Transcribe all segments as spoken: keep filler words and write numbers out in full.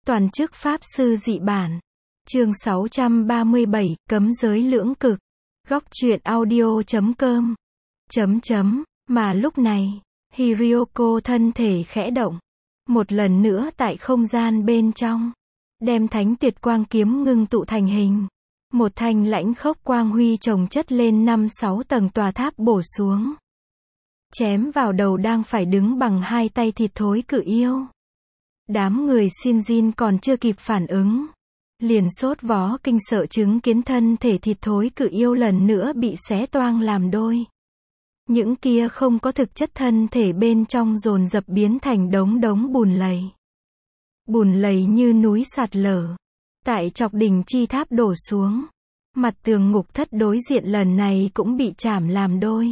Toàn chức Pháp Sư dị bản. Chương sáu trăm ba mươi bảy, Cấm giới lưỡng cực. Góc truyện audio chấm com. Chấm chấm, mà lúc này, Hiryoko thân thể khẽ động. Một lần nữa tại không gian bên trong. Đem thánh tuyệt quang kiếm ngưng tụ thành hình. Một thanh lãnh khốc quang huy chồng chất lên năm sáu tầng tòa tháp bổ xuống. Chém vào đầu đang phải đứng bằng hai tay thịt thối cự yêu. Đám người Shinjin còn chưa kịp phản ứng. Liền sốt vó kinh sợ chứng kiến thân thể thịt thối cự yêu lần nữa bị xé toang làm đôi. Những kia không có thực chất thân thể bên trong dồn dập biến thành đống đống bùn lầy. Bùn lầy như núi sạt lở. Tại chọc đỉnh chi tháp đổ xuống. Mặt tường ngục thất đối diện lần này cũng bị chảm làm đôi.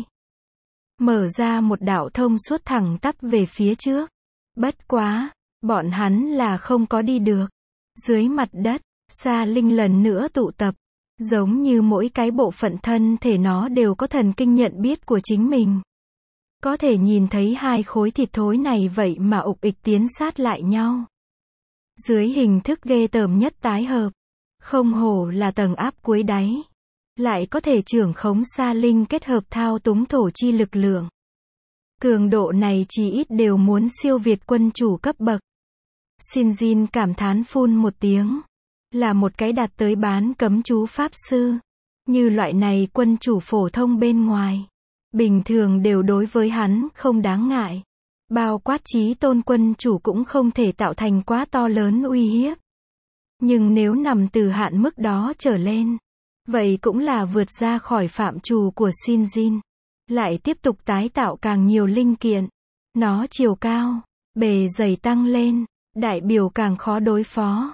Mở ra một đạo thông suốt thẳng tắp về phía trước. Bất quá, bọn hắn là không có đi được. Dưới mặt đất, Sa Linh lần nữa tụ tập. Giống như mỗi cái bộ phận thân thể nó đều có thần kinh nhận biết của chính mình. Có thể nhìn thấy hai khối thịt thối này vậy mà ục ịch tiến sát lại nhau. Dưới hình thức ghê tởm nhất tái hợp. Không hổ là tầng áp cuối đáy. Lại có thể trưởng khống Sa Linh kết hợp thao túng thổ chi lực lượng. Cường độ này chỉ ít đều muốn siêu việt quân chủ cấp bậc. Shinjin cảm thán phun một tiếng. Là một cái đạt tới bán cấm chú pháp sư. Như loại này quân chủ phổ thông bên ngoài. Bình thường đều đối với hắn không đáng ngại. Bao quát chí tôn quân chủ cũng không thể tạo thành quá to lớn uy hiếp. Nhưng nếu nằm từ hạn mức đó trở lên. Vậy cũng là vượt ra khỏi phạm trù của Shinjin. Lại tiếp tục tái tạo càng nhiều linh kiện. Nó chiều cao, bề dày tăng lên. Đại biểu càng khó đối phó.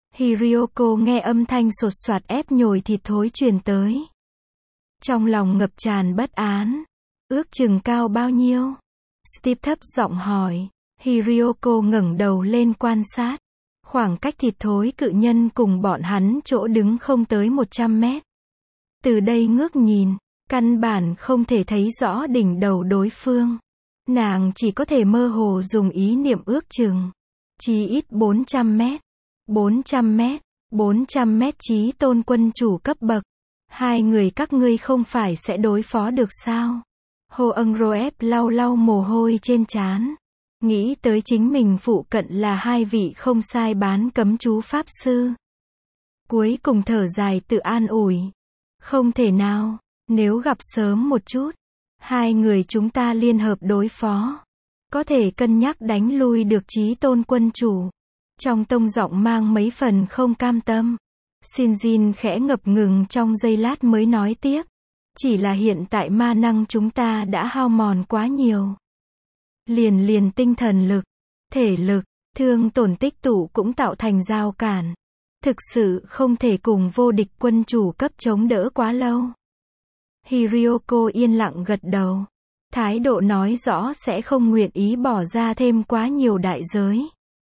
Hiryoko nghe âm thanh sột soạt ép nhồi thịt thối truyền tới. Trong lòng ngập tràn bất án. Ước chừng cao bao nhiêu? Steve thấp giọng hỏi. Hiryoko ngẩng đầu lên quan sát. Khoảng cách thịt thối cự nhân cùng bọn hắn chỗ đứng không tới một trăm mét. Từ đây ngước nhìn, căn bản không thể thấy rõ đỉnh đầu đối phương. Nàng chỉ có thể mơ hồ dùng ý niệm ước chừng. Chí ít bốn trăm mét. bốn trăm mét. bốn trăm mét chí tôn quân chủ cấp bậc. Hai người các ngươi không phải sẽ đối phó được sao? Hồ Ân Roep lau lau mồ hôi trên trán. Nghĩ tới chính mình phụ cận là hai vị không sai bán cấm chú pháp sư. Cuối cùng thở dài tự an ủi. Không thể nào, nếu gặp sớm một chút. Hai người chúng ta liên hợp đối phó. Có thể cân nhắc đánh lui được chí tôn quân chủ. Trong tông giọng mang mấy phần không cam tâm. Shinjin khẽ ngập ngừng trong giây lát mới nói tiếp. Chỉ là hiện tại ma năng chúng ta đã hao mòn quá nhiều. Liền liền tinh thần lực, thể lực, thương tổn tích tụ cũng tạo thành rào cản. Thực sự không thể cùng vô địch quân chủ cấp chống đỡ quá lâu. Hiryoko yên lặng gật đầu. Thái độ nói rõ sẽ không nguyện ý bỏ ra thêm quá nhiều đại giới.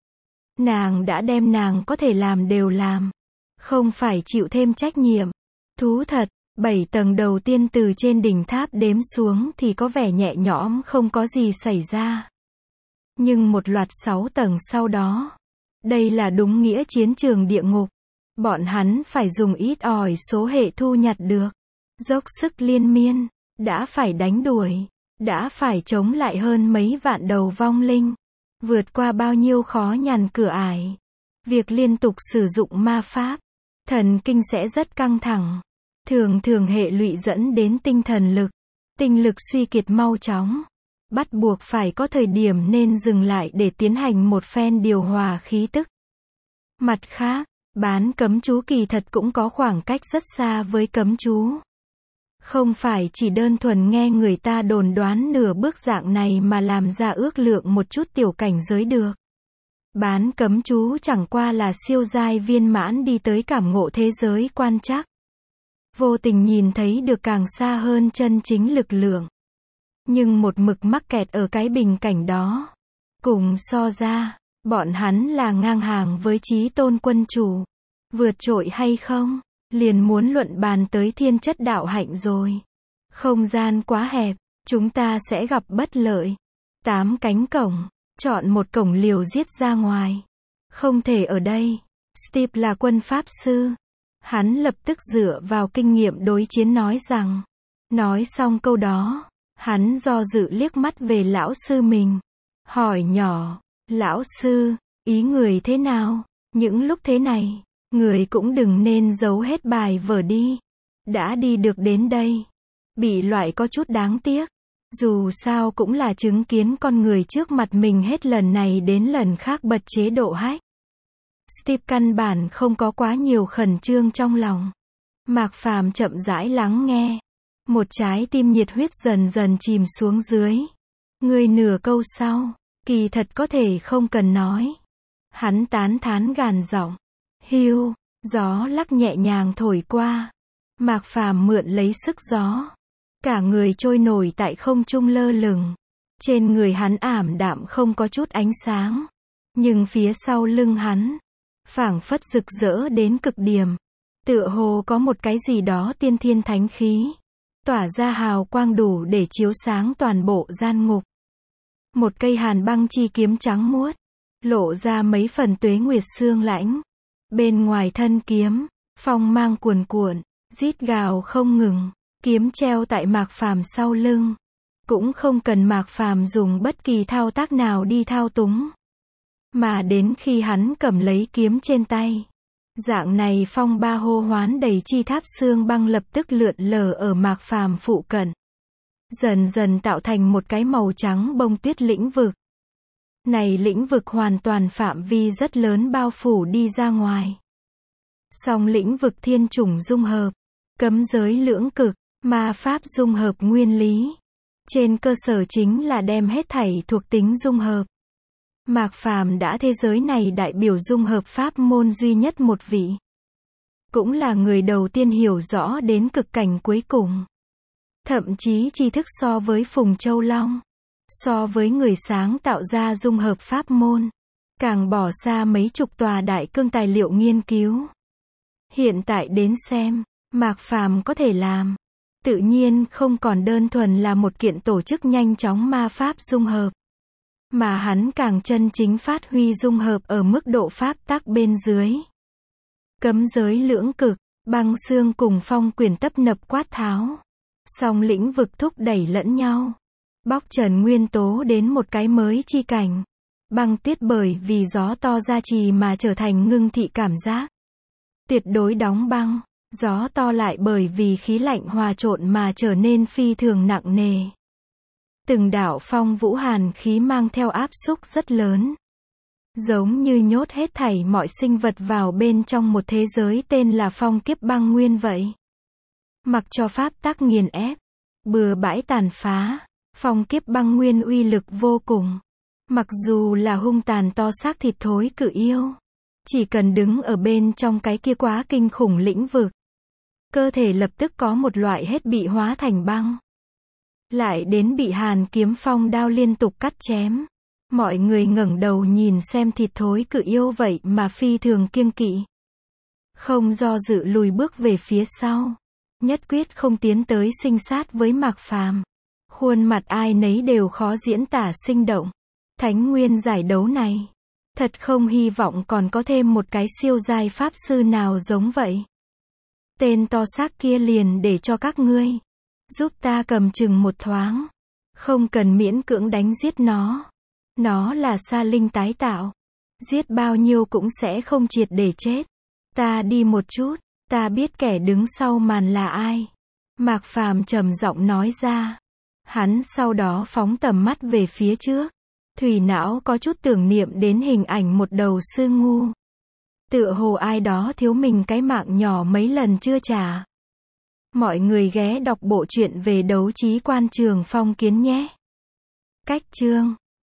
Nàng đã đem nàng có thể làm đều làm. Không phải chịu thêm trách nhiệm. Thú thật, bảy tầng đầu tiên từ trên đỉnh tháp đếm xuống thì có vẻ nhẹ nhõm không có gì xảy ra. Nhưng một loạt sáu tầng sau đó. Đây là đúng nghĩa chiến trường địa ngục. Bọn hắn phải dùng ít ỏi số hệ thu nhặt được. Dốc sức liên miên. Đã phải đánh đuổi. Đã phải chống lại hơn mấy vạn đầu vong linh. Vượt qua bao nhiêu khó nhằn cửa ải. Việc liên tục sử dụng ma pháp. Thần kinh sẽ rất căng thẳng. Thường thường hệ lụy dẫn đến tinh thần lực. Tinh lực suy kiệt mau chóng. Bắt buộc phải có thời điểm nên dừng lại để tiến hành một phen điều hòa khí tức. Mặt khác, bán cấm chú kỳ thật cũng có khoảng cách rất xa với cấm chú. Không phải chỉ đơn thuần nghe người ta đồn đoán nửa bước dạng này mà làm ra ước lượng một chút tiểu cảnh giới được. Bán cấm chú chẳng qua là siêu giai viên mãn đi tới cảm ngộ thế giới quan trắc. Vô tình nhìn thấy được càng xa hơn chân chính lực lượng. Nhưng một mực mắc kẹt ở cái bình cảnh đó. Cùng so ra, bọn hắn là ngang hàng với chí tôn quân chủ. Vượt trội hay không, liền muốn luận bàn tới thiên chất đạo hạnh rồi. Không gian quá hẹp, chúng ta sẽ gặp bất lợi. Tám cánh cổng, chọn một cổng liều giết ra ngoài. Không thể ở đây. Steve là quân pháp sư. Hắn lập tức dựa vào kinh nghiệm đối chiến nói rằng. Nói xong câu đó, hắn do dự liếc mắt về lão sư mình. Hỏi nhỏ, lão sư, ý người thế nào? Những lúc thế này, người cũng đừng nên giấu hết bài vở đi. Đã đi được đến đây. Bị loại có chút đáng tiếc. Dù sao cũng là chứng kiến con người trước mặt mình hết lần này đến lần khác bật chế độ hack. Steve căn bản không có quá nhiều khẩn trương trong lòng. Mạc Phàm chậm rãi lắng nghe. Một trái tim nhiệt huyết dần dần chìm xuống dưới. Người nửa câu sau, kỳ thật có thể không cần nói. Hắn tán thán gàn giọng. Hiu, gió lắc nhẹ nhàng thổi qua. Mạc Phàm mượn lấy sức gió. Cả người trôi nổi tại không trung lơ lửng. Trên người hắn ảm đạm không có chút ánh sáng. Nhưng phía sau lưng hắn, phảng phất rực rỡ đến cực điểm. Tựa hồ có một cái gì đó tiên thiên thánh khí. Tỏa ra hào quang đủ để chiếu sáng toàn bộ gian ngục. Một cây hàn băng chi kiếm trắng muốt. Lộ ra mấy phần tuế nguyệt xương lãnh. Bên ngoài thân kiếm, phong mang cuồn cuộn, rít gào không ngừng. Kiếm treo tại Mạc Phàm sau lưng. Cũng không cần Mạc Phàm dùng bất kỳ thao tác nào đi thao túng. Mà đến khi hắn cầm lấy kiếm trên tay. Dạng này phong ba hô hoán đầy chi tháp xương băng lập tức lượn lờ ở Mạc Phàm phụ cận. Dần dần tạo thành một cái màu trắng bông tuyết lĩnh vực. Này lĩnh vực hoàn toàn phạm vi rất lớn bao phủ đi ra ngoài. Song lĩnh vực thiên chủng dung hợp, cấm giới lưỡng cực, ma pháp dung hợp nguyên lý. Trên cơ sở chính là đem hết thảy thuộc tính dung hợp. Mạc Phàm đã thế giới này đại biểu dung hợp pháp môn duy nhất một vị. Cũng là người đầu tiên hiểu rõ đến cực cảnh cuối cùng. Thậm chí tri thức so với Phùng Châu Long. So với người sáng tạo ra dung hợp pháp môn. Càng bỏ xa mấy chục tòa đại cương tài liệu nghiên cứu. Hiện tại đến xem, Mạc Phàm có thể làm. Tự nhiên không còn đơn thuần là một kiện tổ chức nhanh chóng ma pháp dung hợp. Mà hắn càng chân chính phát huy dung hợp ở mức độ pháp tắc bên dưới. Cấm giới lưỡng cực, băng xương cùng phong quyền tấp nập quát tháo. Song lĩnh vực thúc đẩy lẫn nhau. Bóc trần nguyên tố đến một cái mới chi cảnh. Băng tuyết bởi vì gió to gia trì mà trở thành ngưng thị cảm giác. Tuyệt đối đóng băng. Gió to lại bởi vì khí lạnh hòa trộn mà trở nên phi thường nặng nề. Từng đạo phong vũ hàn khí mang theo áp xúc rất lớn. Giống như nhốt hết thảy mọi sinh vật vào bên trong một thế giới tên là phong kiếp băng nguyên vậy. Mặc cho pháp tắc nghiền ép, bừa bãi tàn phá, phong kiếp băng nguyên uy lực vô cùng. Mặc dù là hung tàn to xác thịt thối cự yêu. Chỉ cần đứng ở bên trong cái kia quá kinh khủng lĩnh vực. Cơ thể lập tức có một loại hết bị hóa thành băng. Lại đến bị hàn kiếm phong đao liên tục cắt chém. Mọi người ngẩng đầu nhìn xem thịt thối cự yêu vậy mà phi thường kiêng kỵ. Không do dự lùi bước về phía sau. Nhất quyết không tiến tới sinh sát với Mạc Phàm. Khuôn mặt ai nấy đều khó diễn tả sinh động. Thánh nguyên giải đấu này. Thật không hy vọng còn có thêm một cái siêu giai pháp sư nào giống vậy. Tên to xác kia liền để cho các ngươi. Giúp ta cầm chừng một thoáng. Không cần miễn cưỡng đánh giết nó. Nó là sa linh tái tạo. Giết bao nhiêu cũng sẽ không triệt để chết. Ta đi một chút. Ta biết kẻ đứng sau màn là ai. Mạc Phàm trầm giọng nói ra. Hắn sau đó phóng tầm mắt về phía trước. Thủy não có chút tưởng niệm đến hình ảnh một đầu sư ngu. Tựa hồ ai đó thiếu mình cái mạng nhỏ mấy lần chưa trả. Mọi người ghé đọc bộ truyện về đấu trí quan Trường Phong Kiến nhé. Cách chương